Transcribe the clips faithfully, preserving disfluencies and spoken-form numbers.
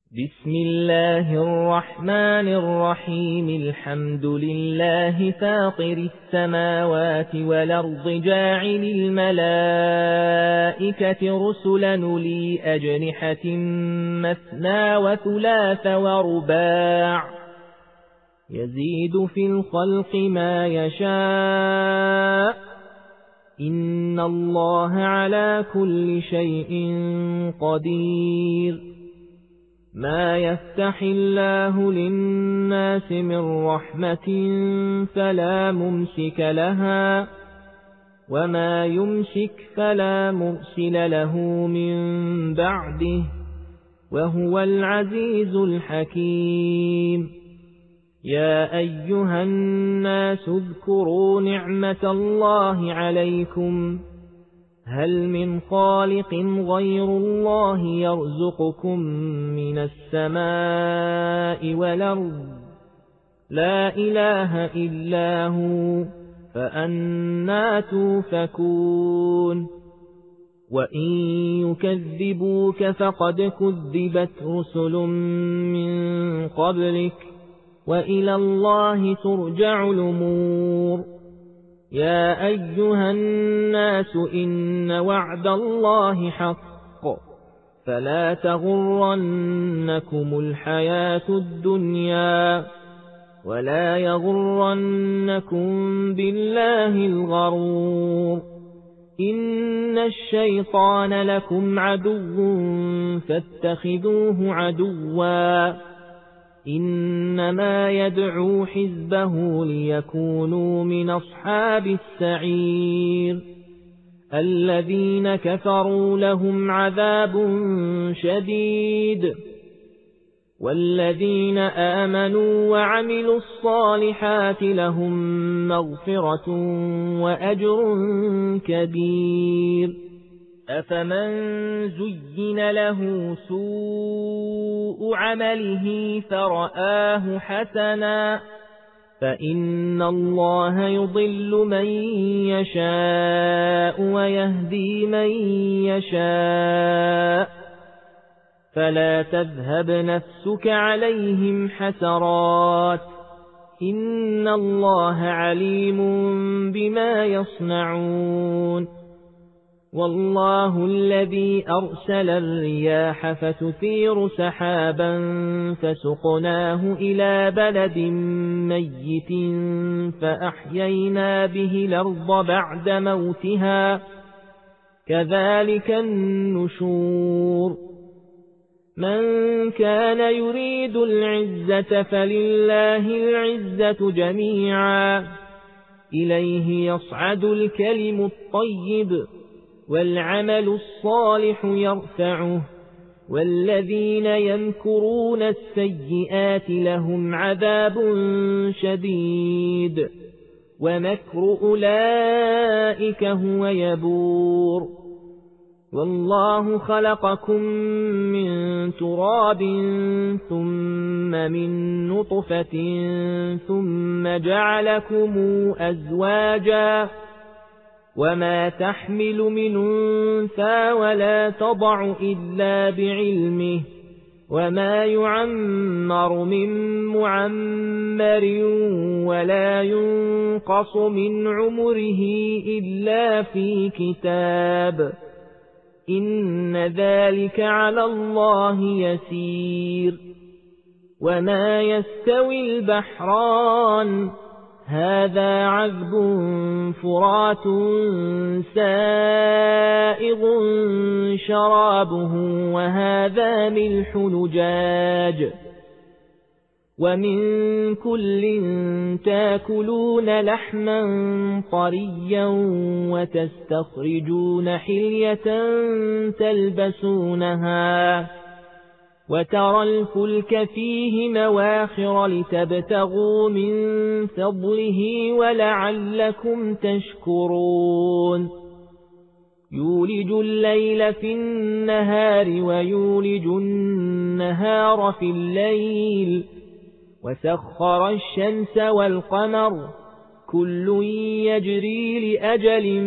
بسم الله الرحمن الرحيم الحمد لله فاطر السماوات والأرض جاعل الملائكة رسلا أولي أجنحة مثنى وثلاث ورباع يزيد في الخلق ما يشاء إن الله على كل شيء قدير ما يفتح الله للناس من رحمة فلا ممسك لها وما يمسك فلا مرسل له من بعده وهو العزيز الحكيم يا أيها الناس اذكروا نعمة الله عليكم هل من خالق غير الله يرزقكم من السماء والأرض لا إله إلا هو فأنى توفكون وإن يكذبوك فقد كذبت رسل من قبلك وإلى الله ترجع الأمور يا أيها الناس إن وعد الله حق فلا تغرنكم الحياة الدنيا ولا يغرنكم بالله الغرور إن الشيطان لكم عدو فاتخذوه عدوا إنما يدعو حزبه ليكونوا من أصحاب السعير الذين كفروا لهم عذاب شديد والذين آمنوا وعملوا الصالحات لهم مغفرة وأجر كبير أفمن زين له سوء عمله فرآه حسنا فإن الله يضل من يشاء ويهدي من يشاء فلا تذهب نفسك عليهم حسرات إن الله عليم بما يصنعون والله الذي أرسل الرياح فتثير سحابا فسقناه إلى بلد ميت فأحيينا به الأرض بعد موتها كذلك النشور من كان يريد العزة فلله العزة جميعا إليه يصعد الكلم الطيب والعمل الصالح يرفعه والذين يمكرون السيئات لهم عذاب شديد ومكر أولئك هو يبور والله خلقكم من تراب ثم من نطفة ثم جعلكم أزواجا وما تحمل من أنثى ولا تضع إلا بعلمه وما يعمر من معمر ولا ينقص من عمره إلا في كتاب إن ذلك على الله يسير وما يستوي البحران هذا عذب فرات سائغ شرابه وهذا ملح نجاج ومن كل تاكلون لحما طريا وتستخرجون حلية تلبسونها وترى الفلك فيه مواخر لتبتغوا من فضله ولعلكم تشكرون يولج الليل في النهار ويولج النهار في الليل وسخر الشمس والقمر كل يجري لأجل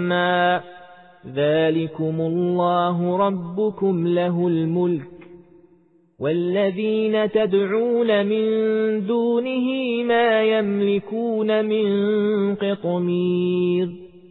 مسمى ذلكم الله ربكم له الملك والذين تدعون من دونه ما يملكون من قطمير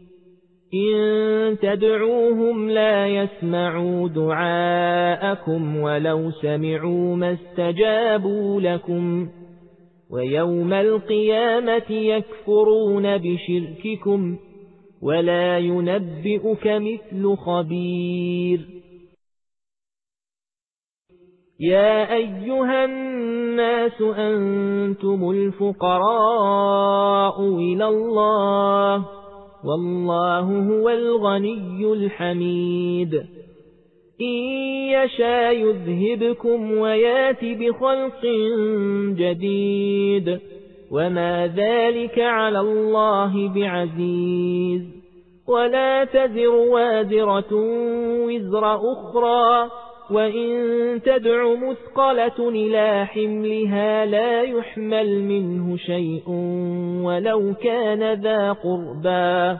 إن تدعوهم لا يسمعوا دعاءكم ولو سمعوا ما استجابوا لكم ويوم القيامة يكفرون بشرككم ولا ينبئك مثل خبير يا أيها الناس أنتم الفقراء إلى الله والله هو الغني الحميد إن يشاء يذهبكم ويات بخلق جديد وما ذلك على الله بعزيز ولا تزر وازرة وزر أخرى وإن تدع مثقلة إلى حملها لا يحمل منه شيء ولو كان ذا قربى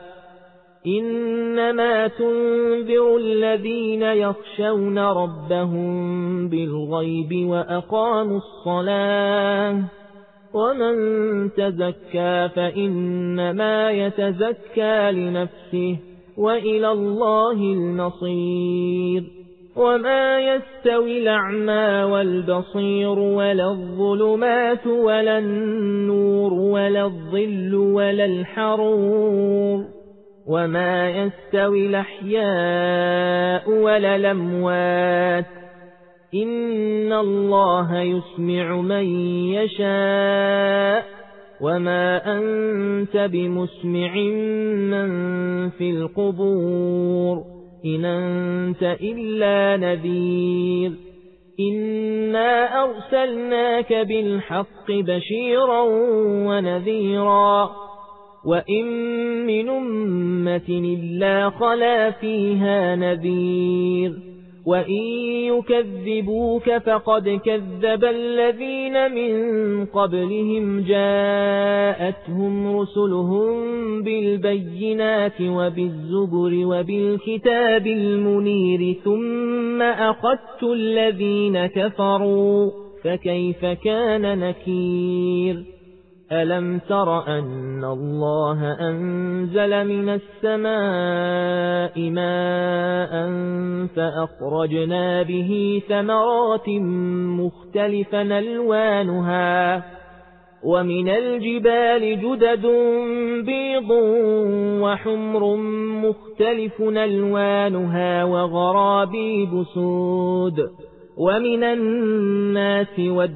إنما تنذر الذين يخشون ربهم بالغيب وأقاموا الصلاة ومن تزكى فإنما يتزكى لنفسه وإلى الله المصير وما يستوي الأعمى والبصير ولا الظلمات ولا النور ولا الظل ولا الحرور وما يستوي الأحياء ولا الأموات إن الله يسمع من يشاء وما أنت بمسمع من في القبور إن أنت إلا نذير إنا أرسلناك بالحق بشيرا ونذيرا وإن من أمة إلا خلا فيها نذير وإن يكذبوك فقد كذب الذين من قبلهم جاءتهم رسلهم بالبينات وبالزبر وبالكتاب المنير ثم أخذت الذين كفروا فكيف كان نكير ألم تر أن الله أنزل من السماء ماء فأخرجنا به ثمرات مختلفا ألوانها ومن الجبال جدد بيض وحمر مختلف ألوانها وغرابيب سود ومن الناس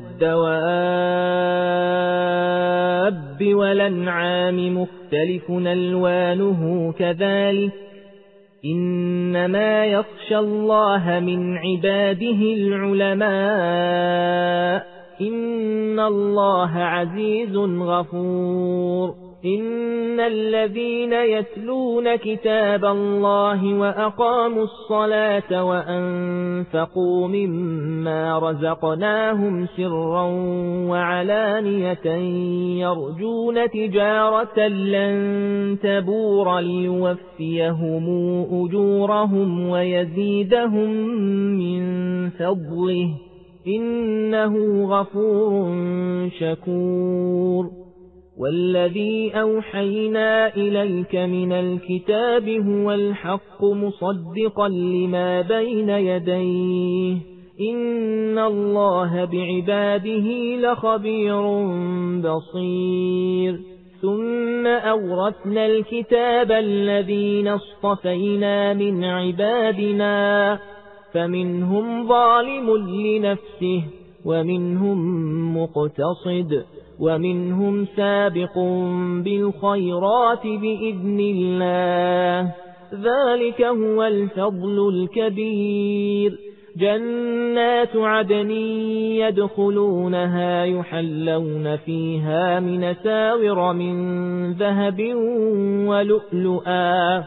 والدواب والأنعام مختلف ألوانه كذلك إنما يخشى الله من عباده العلماء إن الله عزيز غفور إن الذين يتلون كتاب الله وأقاموا الصلاة وأنفقوا مما رزقناهم سرا وعلانية يرجون تجارة لن تبور ليوفيهم أجورهم ويزيدهم من فضله إنه غفور شكور والذي أوحينا إليك من الكتاب هو الحق مصدقا لما بين يديه إن الله بعباده لخبير بصير ثم أورثنا الكتاب الذين اصطفينا من عبادنا فمنهم ظالم لنفسه ومنهم مقتصد ومنهم سابق بالخيرات بإذن الله ذلك هو الفضل الكبير جنات عدن يدخلونها يحلون فيها من ساور من ذهب ولؤلؤا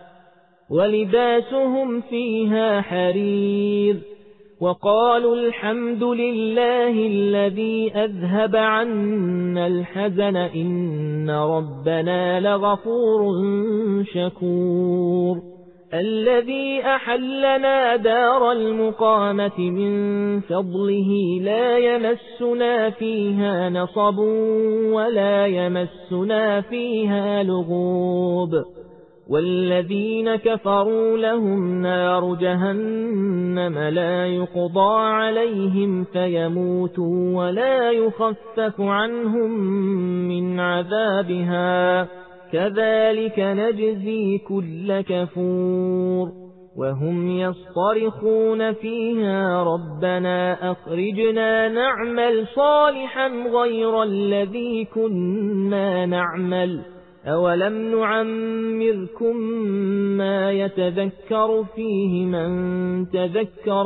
ولباسهم فيها حرير وقالوا الحمد لله الذي أذهب عنا الحزن إن ربنا لغفور شكور الذي أحلنا دار المقامة من فضله لا يمسنا فيها نصب ولا يمسنا فيها لغوب والذين كفروا لهم نار جهنم لا يقضى عليهم فيموتوا ولا يخفف عنهم من عذابها كذلك نجزي كل كفور وهم يصطرخون فيها ربنا أخرجنا نعمل صالحا غير الذي كنا نعمل أولم نعمركم ما يتذكر فيه من تذكر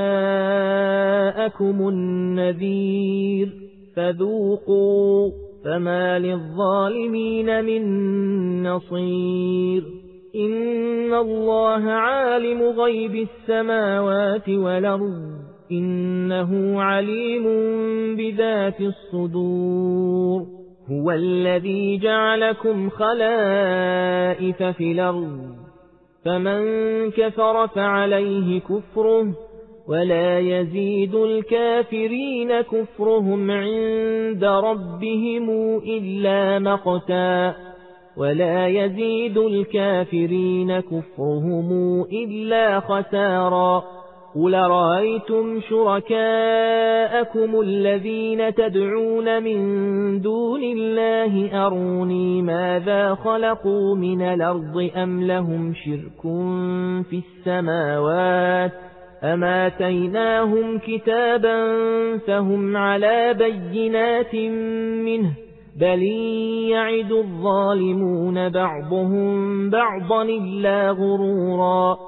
وجاءكم النذير فذوقوا فما للظالمين من نصير إن الله عالم غيب السماوات والأرض إنه عليم بذات الصدور هو الذي جعلكم خلائف في الأرض فمن كفر فعليه كفره ولا يزيد الكافرين كفرهم عند ربهم إلا مقتا ولا يزيد الكافرين كفرهم إلا خسارا قل رأيتم شركاءكم الذين تدعون من دون الله أروني ماذا خلقوا من الأرض أم لهم شرك في السماوات أم آتيناهم كتابا فهم على بينات منه بل يعد الظالمون بعضهم بعضا إلا غرورا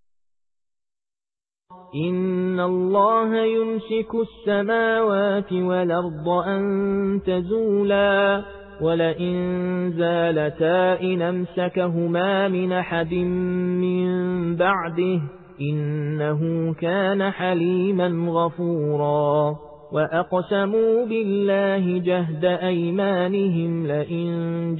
إن الله يمسك السماوات والأرض أن تزولا ولئن زالتا إن أمسكهما من أحد من بعده إنه كان حليما غفورا وأقسموا بالله جهد أيمانهم لئن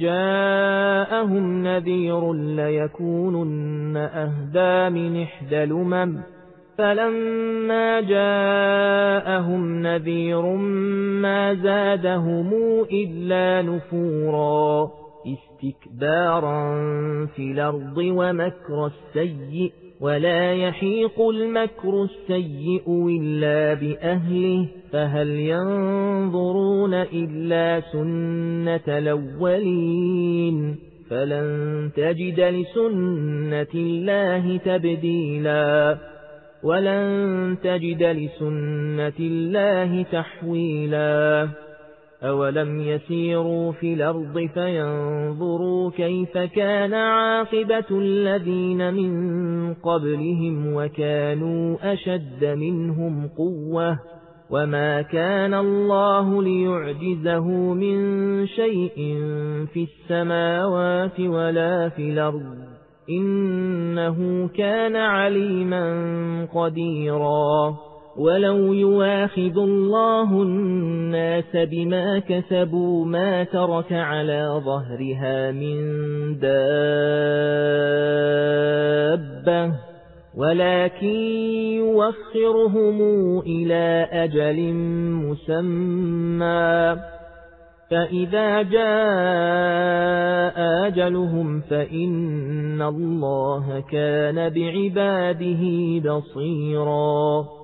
جاءهم نذير ليكونن أهدى من إحدى الأمم فلما جاءهم نذير ما زادهم إلا نفورا استكبارا في الأرض ومكر السيء ولا يحيق المكر السيء إلا بأهله فهل ينظرون إلا سنة الأولين فلن تجد لسنة الله تبديلا ولن تجد لسنة الله تحويلا أولم يسيروا في الأرض فينظروا كيف كان عاقبة الذين من قبلهم وكانوا أشد منهم قوة وما كان الله ليعجزه من شيء في السماوات ولا في الأرض إنه كان عليما قديرا ولو يواخذ الله الناس بما كسبوا ما ترك على ظهرها من دابة ولكن يوخرهم إلى أجل مسمى فإذا جاء أجلهم فإن الله كان بعباده بصيرا